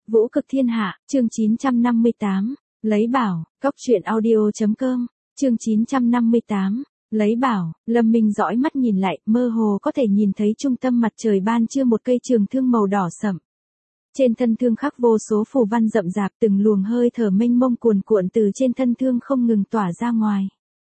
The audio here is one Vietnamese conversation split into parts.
Vũ cực thiên hạ, chương 958, lấy bảo, cóc truyện audio.com, chương 958, lấy bảo, Lâm Minh dõi mắt nhìn lại, mơ hồ có thể nhìn thấy trung tâm mặt trời ban trưa một cây trường thương màu đỏ sẫm. Trên thân thương khắc vô số phù văn rậm rạp, từng luồng hơi thở mênh mông cuồn cuộn từ trên thân thương không ngừng tỏa ra ngoài.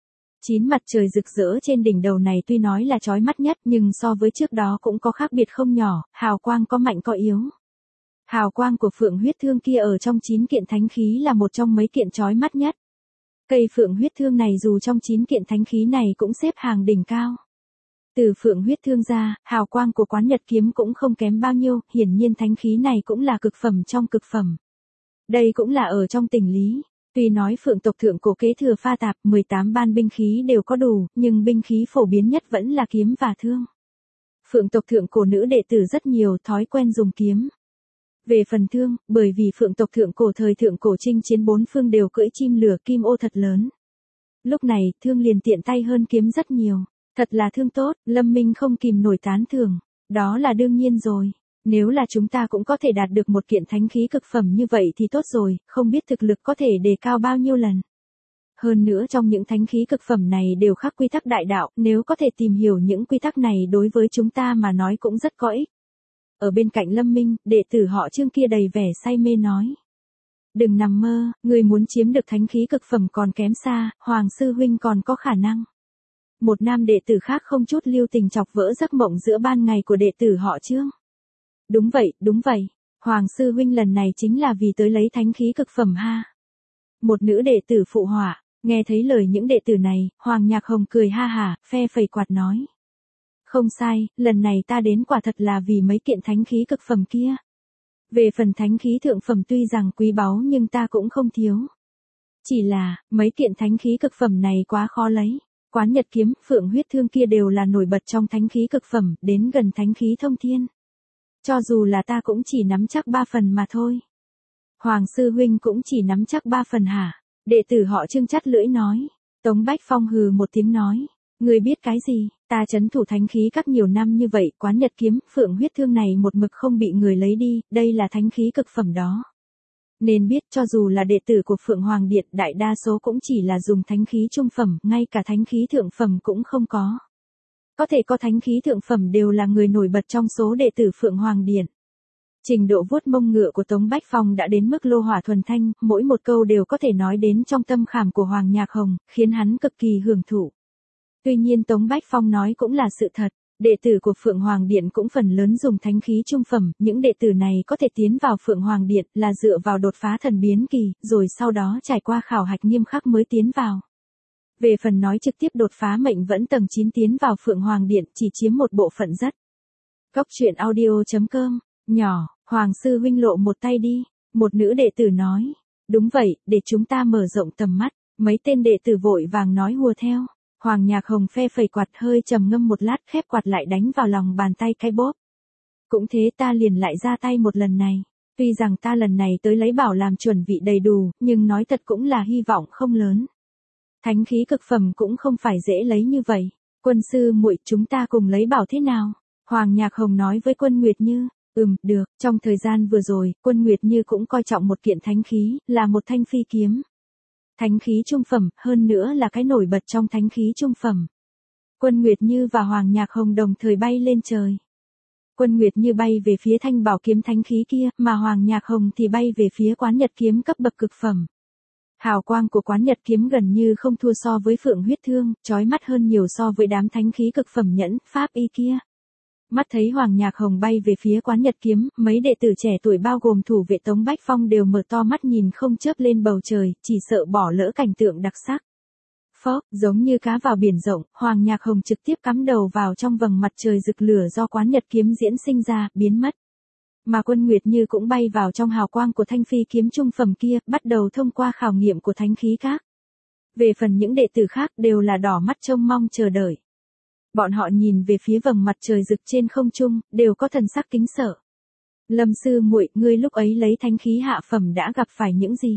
9 mặt trời rực rỡ trên đỉnh đầu này tuy nói là chói mắt nhất, nhưng so với trước đó cũng có khác biệt không nhỏ, hào quang có mạnh có yếu. Hào quang của phượng huyết thương kia ở trong 9 kiện thánh khí là một trong mấy kiện chói mắt nhất. Cây phượng huyết thương này dù trong 9 kiện thánh khí này cũng xếp hàng đỉnh cao. Từ phượng huyết thương ra, hào quang của quán nhật kiếm cũng không kém bao nhiêu, hiển nhiên thánh khí này cũng là cực phẩm trong cực phẩm. Đây cũng là ở trong tình lý. Tuy nói phượng tộc thượng cổ kế thừa pha tạp, 18 ban binh khí đều có đủ, nhưng binh khí phổ biến nhất vẫn là kiếm và thương. Phượng tộc thượng cổ nữ đệ tử rất nhiều, thói quen dùng kiếm. Về phần thương, bởi vì phượng tộc thượng cổ thời thượng cổ chinh chiến bốn phương đều cưỡi chim lửa kim ô thật lớn. Lúc này, thương liền tiện tay hơn kiếm rất nhiều. Thật là thương tốt, Lâm Minh không kìm nổi tán thưởng. Đó là đương nhiên rồi. Nếu là chúng ta cũng có thể đạt được một kiện thánh khí cực phẩm như vậy thì tốt rồi, không biết thực lực có thể đề cao bao nhiêu lần. Hơn nữa trong những thánh khí cực phẩm này đều khắc quy tắc đại đạo, nếu có thể tìm hiểu những quy tắc này đối với chúng ta mà nói cũng rất có ích. Ở bên cạnh Lâm Minh, đệ tử họ Trương kia đầy vẻ say mê nói. Đừng nằm mơ, người muốn chiếm được thánh khí cực phẩm còn kém xa, Hoàng sư huynh còn có khả năng. Một nam đệ tử khác không chút lưu tình chọc vỡ giấc mộng giữa ban ngày của đệ tử họ Trương. Đúng vậy, Hoàng sư huynh lần này chính là vì tới lấy thánh khí cực phẩm ha. Một nữ đệ tử phụ họa, nghe thấy lời những đệ tử này, Hoàng Nhạc Hồng cười ha hả, phe phẩy quạt nói. Không sai, lần này ta đến quả thật là vì mấy kiện thánh khí cực phẩm kia. Về phần thánh khí thượng phẩm tuy rằng quý báu nhưng ta cũng không thiếu. Chỉ là, mấy kiện thánh khí cực phẩm này quá khó lấy. Quán nhật kiếm, phượng huyết thương kia đều là nổi bật trong thánh khí cực phẩm, đến gần thánh khí thông thiên. Cho dù là ta cũng chỉ nắm chắc 3 phần mà thôi. Hoàng sư huynh cũng chỉ nắm chắc 3 phần hả? Đệ tử họ Trương chắt lưỡi nói. Tống Bách Phong hừ một tiếng nói. Người biết cái gì, ta trấn thủ thánh khí các nhiều năm như vậy, quán nhật kiếm, phượng huyết thương này một mực không bị người lấy đi, đây là thánh khí cực phẩm đó. Nên biết cho dù là đệ tử của Phượng Hoàng Điện, đại đa số cũng chỉ là dùng thánh khí trung phẩm, ngay cả thánh khí thượng phẩm cũng không có. Có thể có thánh khí thượng phẩm đều là người nổi bật trong số đệ tử Phượng Hoàng Điện. Trình độ vuốt mông ngựa của Tống Bách Phong đã đến mức lô hỏa thuần thanh, mỗi một câu đều có thể nói đến trong tâm khảm của Hoàng Nhạc Hồng, khiến hắn cực kỳ hưởng thụ. Tuy nhiên Tống Bách Phong nói cũng là sự thật, đệ tử của Phượng Hoàng Điện cũng phần lớn dùng thánh khí trung phẩm, những đệ tử này có thể tiến vào Phượng Hoàng Điện là dựa vào đột phá thần biến kỳ, rồi sau đó trải qua khảo hạch nghiêm khắc mới tiến vào. Về phần nói trực tiếp đột phá mệnh vẫn tầng 9 tiến vào Phượng Hoàng Điện chỉ chiếm một bộ phận rất. Cóc truyện audio.com, nhỏ, Hoàng sư huynh lộ một tay đi, một nữ đệ tử nói. Đúng vậy, để chúng ta mở rộng tầm mắt, mấy tên đệ tử vội vàng nói hùa theo. Hoàng Nhạc Hồng phe phẩy quạt hơi trầm ngâm một lát khép quạt lại đánh vào lòng bàn tay cái bóp. Cũng thế ta liền lại ra tay một lần này. Tuy rằng ta lần này tới lấy bảo làm chuẩn vị đầy đủ, nhưng nói thật cũng là hy vọng không lớn. Thánh khí cực phẩm cũng không phải dễ lấy như vậy. Quân sư muội chúng ta cùng lấy bảo thế nào? Hoàng Nhạc Hồng nói với Quân Nguyệt Như. Được, trong thời gian vừa rồi, Quân Nguyệt Như cũng coi trọng một kiện thánh khí, là một thanh phi kiếm. Thánh khí trung phẩm, hơn nữa là cái nổi bật trong thánh khí trung phẩm. Quân Nguyệt Như và Hoàng Nhạc Hồng đồng thời bay lên trời. Quân Nguyệt Như bay về phía thanh bảo kiếm thánh khí kia, mà Hoàng Nhạc Hồng thì bay về phía quán nhật kiếm cấp bậc cực phẩm. Hào quang của quán nhật kiếm gần như không thua so với phượng huyết thương, chói mắt hơn nhiều so với đám thánh khí cực phẩm nhẫn, pháp y kia. Mắt thấy Hoàng Nhạc Hồng bay về phía quán nhật kiếm, mấy đệ tử trẻ tuổi bao gồm thủ vệ Tống Bách Phong đều mở to mắt nhìn không chớp lên bầu trời, chỉ sợ bỏ lỡ cảnh tượng đặc sắc. Phốc, giống như cá vào biển rộng, Hoàng Nhạc Hồng trực tiếp cắm đầu vào trong vầng mặt trời rực lửa do quán nhật kiếm diễn sinh ra, biến mất. Mà Quân Nguyệt Như cũng bay vào trong hào quang của thanh phi kiếm trung phẩm kia, bắt đầu thông qua khảo nghiệm của thánh khí khác. Về phần những đệ tử khác đều là đỏ mắt trông mong chờ đợi. Bọn họ nhìn về phía vầng mặt trời rực trên không trung, đều có thần sắc kính sợ. Lâm sư muội, ngươi lúc ấy lấy thánh khí hạ phẩm đã gặp phải những gì?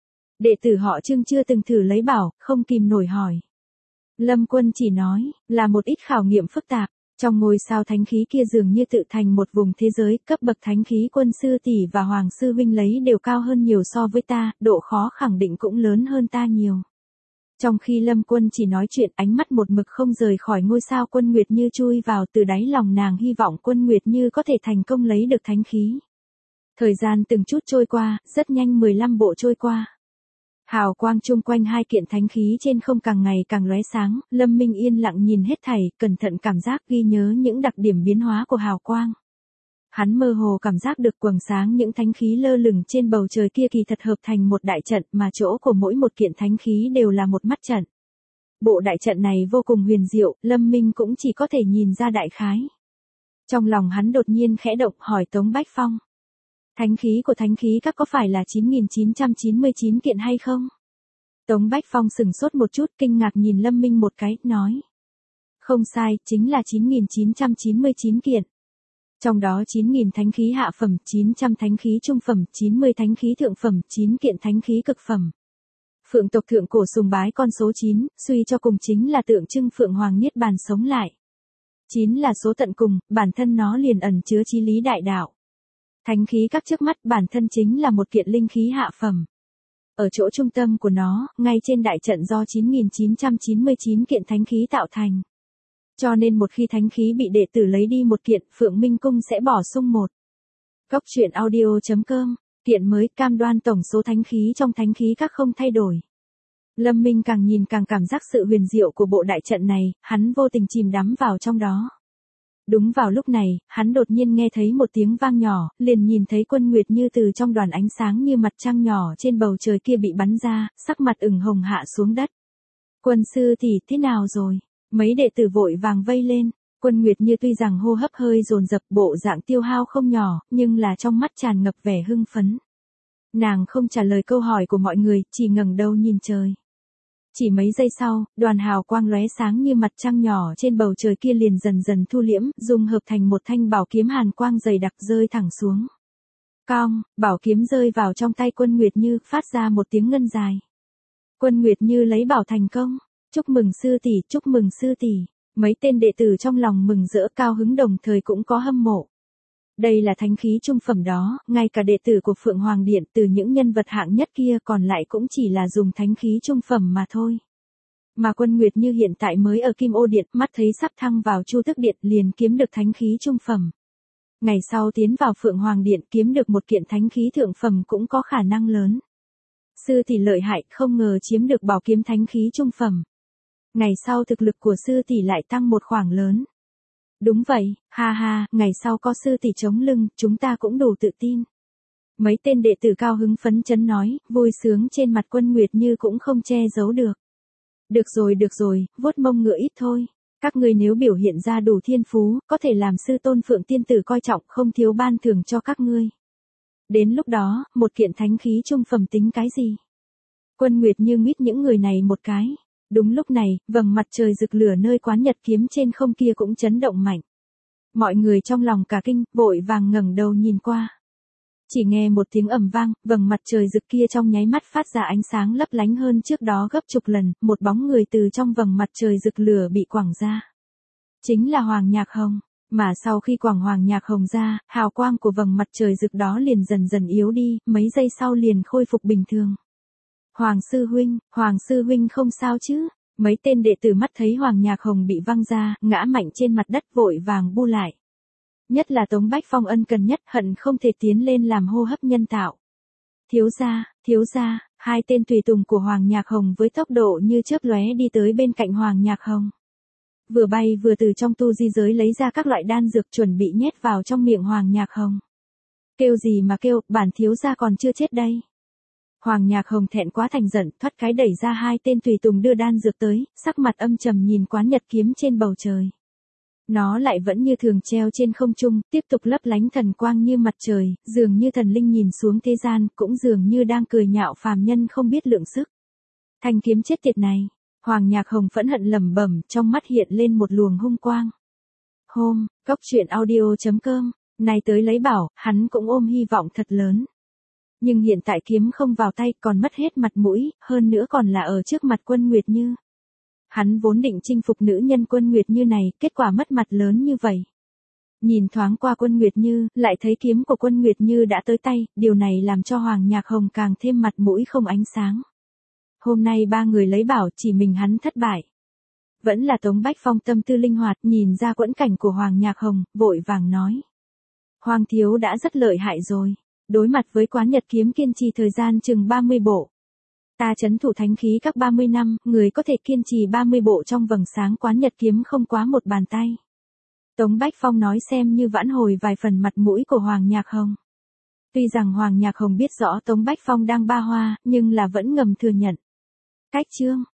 Đệ tử họ Trương chưa từng thử lấy bảo, không kìm nổi hỏi. Lâm Quân chỉ nói, là một ít khảo nghiệm phức tạp. Trong ngôi sao thánh khí kia dường như tự thành một vùng thế giới, cấp bậc thánh khí quân sư tỷ và hoàng sư huynh lấy đều cao hơn nhiều so với ta, độ khó khẳng định cũng lớn hơn ta nhiều. Trong khi Lâm Quân chỉ nói chuyện, ánh mắt một mực không rời khỏi ngôi sao Quân Nguyệt Như chui vào, từ đáy lòng nàng hy vọng Quân Nguyệt Như có thể thành công lấy được thánh khí. Thời gian từng chút trôi qua, rất nhanh 15 bộ trôi qua. Hào quang chung quanh hai kiện thánh khí trên không càng ngày càng lóe sáng, Lâm Minh yên lặng nhìn hết thảy, cẩn thận cảm giác ghi nhớ những đặc điểm biến hóa của hào quang. Hắn mơ hồ cảm giác được quầng sáng những thánh khí lơ lửng trên bầu trời kia kỳ thật hợp thành một đại trận, mà chỗ của mỗi một kiện thánh khí đều là một mắt trận. Bộ đại trận này vô cùng huyền diệu, Lâm Minh cũng chỉ có thể nhìn ra đại khái. Trong lòng hắn đột nhiên khẽ động, hỏi Tống Bách Phong. Thánh khí của thánh khí các có phải là 9.999 kiện hay không? Tống Bách Phong sừng sốt một chút, kinh ngạc nhìn Lâm Minh một cái, nói. Không sai, chính là 9.999 kiện. Trong đó 9.000 thánh khí hạ phẩm, 900 thánh khí trung phẩm, 90 thánh khí thượng phẩm, 9 kiện thánh khí cực phẩm. Phượng tộc thượng cổ sùng bái con số 9, suy cho cùng chính là tượng trưng Phượng Hoàng Niết Bàn sống lại. 9 là số tận cùng, bản thân nó liền ẩn chứa chí lý đại đạo. Thánh khí các trước mắt bản thân chính là một kiện linh khí hạ phẩm. Ở chỗ trung tâm của nó, ngay trên đại trận do 9.999 kiện thánh khí tạo thành. Cho nên một khi thánh khí bị đệ tử lấy đi một kiện, Phượng Minh Cung sẽ bổ sung một. Cốc truyện audio.com, kiện mới cam đoan tổng số thánh khí trong thánh khí các không thay đổi. Lâm Minh càng nhìn càng cảm giác sự huyền diệu của bộ đại trận này, hắn vô tình chìm đắm vào trong đó. Đúng vào lúc này, hắn đột nhiên nghe thấy một tiếng vang nhỏ, liền nhìn thấy Quân Nguyệt Như từ trong đoàn ánh sáng như mặt trăng nhỏ trên bầu trời kia bị bắn ra, sắc mặt ửng hồng hạ xuống đất. Quân sư tỷ thế nào rồi? Mấy đệ tử vội vàng vây lên. Quân Nguyệt Như tuy rằng hô hấp hơi dồn dập, bộ dạng tiêu hao không nhỏ, nhưng là trong mắt tràn ngập vẻ hưng phấn. Nàng không trả lời câu hỏi của mọi người, chỉ ngẩng đầu nhìn trời. Chỉ mấy giây sau, đoàn hào quang lóe sáng như mặt trăng nhỏ trên bầu trời kia liền dần dần thu liễm, dung hợp thành một thanh bảo kiếm hàn quang dày đặc rơi thẳng xuống. Cong, bảo kiếm rơi vào trong tay Quân Nguyệt Như, phát ra một tiếng ngân dài. Quân Nguyệt Như lấy bảo thành công. Chúc mừng sư tỷ, chúc mừng sư tỷ. Mấy tên đệ tử trong lòng mừng rỡ cao hứng đồng thời cũng có hâm mộ. Đây là thánh khí trung phẩm đó, ngay cả đệ tử của Phượng Hoàng Điện từ những nhân vật hạng nhất kia còn lại cũng chỉ là dùng thánh khí trung phẩm mà thôi. Mà Quân Nguyệt Như hiện tại mới ở Kim Ô Điện, mắt thấy sắp thăng vào Chu Tước Điện liền kiếm được thánh khí trung phẩm. Ngày sau tiến vào Phượng Hoàng Điện kiếm được một kiện thánh khí thượng phẩm cũng có khả năng lớn. Sư tỷ lợi hại, không ngờ chiếm được bảo kiếm thánh khí trung phẩm. Ngày sau thực lực của sư tỷ lại tăng một khoảng lớn. Đúng vậy, ha ha, ngày sau có sư tỷ chống lưng, chúng ta cũng đủ tự tin. Mấy tên đệ tử cao hứng phấn chấn nói, vui sướng trên mặt Quân Nguyệt Như cũng không che giấu được. Được rồi, vuốt mông ngựa ít thôi. Các ngươi nếu biểu hiện ra đủ thiên phú, có thể làm sư tôn Phượng Tiên Tử coi trọng, không thiếu ban thưởng cho các ngươi. Đến lúc đó, một kiện thánh khí trung phẩm tính cái gì? Quân Nguyệt Như nguyết những người này một cái. Đúng lúc này, vầng mặt trời rực lửa nơi quán nhật kiếm trên không kia cũng chấn động mạnh. Mọi người trong lòng cả kinh, vội vàng ngẩng đầu nhìn qua. Chỉ nghe một tiếng ầm vang, vầng mặt trời rực kia trong nháy mắt phát ra ánh sáng lấp lánh hơn trước đó gấp chục lần, một bóng người từ trong vầng mặt trời rực lửa bị quẳng ra. Chính là Hoàng Nhạc Hồng, mà sau khi quẳng Hoàng Nhạc Hồng ra, hào quang của vầng mặt trời rực đó liền dần dần yếu đi, mấy giây sau liền khôi phục bình thường. Hoàng sư huynh không sao chứ? Mấy tên đệ tử mắt thấy Hoàng Nhạc Hồng bị văng ra, ngã mạnh trên mặt đất vội vàng bu lại. Nhất là Tống Bách Phong ân cần nhất, hận không thể tiến lên làm hô hấp nhân tạo. Thiếu gia, hai tên tùy tùng của Hoàng Nhạc Hồng với tốc độ như chớp lóe đi tới bên cạnh Hoàng Nhạc Hồng. Vừa bay vừa từ trong tu di giới lấy ra các loại đan dược chuẩn bị nhét vào trong miệng Hoàng Nhạc Hồng. Kêu gì mà kêu, bản thiếu gia còn chưa chết đây. Hoàng Nhạc Hồng thẹn quá thành giận, thoát cái đẩy ra hai tên tùy tùng đưa đan dược tới, sắc mặt âm trầm nhìn quán nhật kiếm trên bầu trời. Nó lại vẫn như thường treo trên không trung, tiếp tục lấp lánh thần quang như mặt trời, dường như thần linh nhìn xuống thế gian, cũng dường như đang cười nhạo phàm nhân không biết lượng sức. Thanh kiếm chết tiệt này, Hoàng Nhạc Hồng phẫn hận lẩm bẩm, trong mắt hiện lên một luồng hung quang. Cốc truyện audio.com, này tới lấy bảo, hắn cũng ôm hy vọng thật lớn. Nhưng hiện tại kiếm không vào tay, còn mất hết mặt mũi, hơn nữa còn là ở trước mặt Quân Nguyệt Như. Hắn vốn định chinh phục nữ nhân Quân Nguyệt Như này, kết quả mất mặt lớn như vậy. Nhìn thoáng qua Quân Nguyệt Như, lại thấy kiếm của Quân Nguyệt Như đã tới tay, điều này làm cho Hoàng Nhạc Hồng càng thêm mặt mũi không ánh sáng. Hôm nay ba người lấy bảo, chỉ mình hắn thất bại. Vẫn là Tống Bách Phong tâm tư linh hoạt, nhìn ra quẫn cảnh của Hoàng Nhạc Hồng, vội vàng nói. Hoàng thiếu đã rất lợi hại rồi. Đối mặt với Quán Nhật kiếm kiên trì thời gian chừng 30 bộ. Ta trấn thủ thánh khí các 30 năm, người có thể kiên trì 30 bộ trong vầng sáng Quán Nhật kiếm không quá một bàn tay. Tống Bách Phong nói xem như vãn hồi vài phần mặt mũi của Hoàng Nhạc Hồng. Tuy rằng Hoàng Nhạc Hồng biết rõ Tống Bách Phong đang ba hoa, nhưng là vẫn ngầm thừa nhận. Cách chương.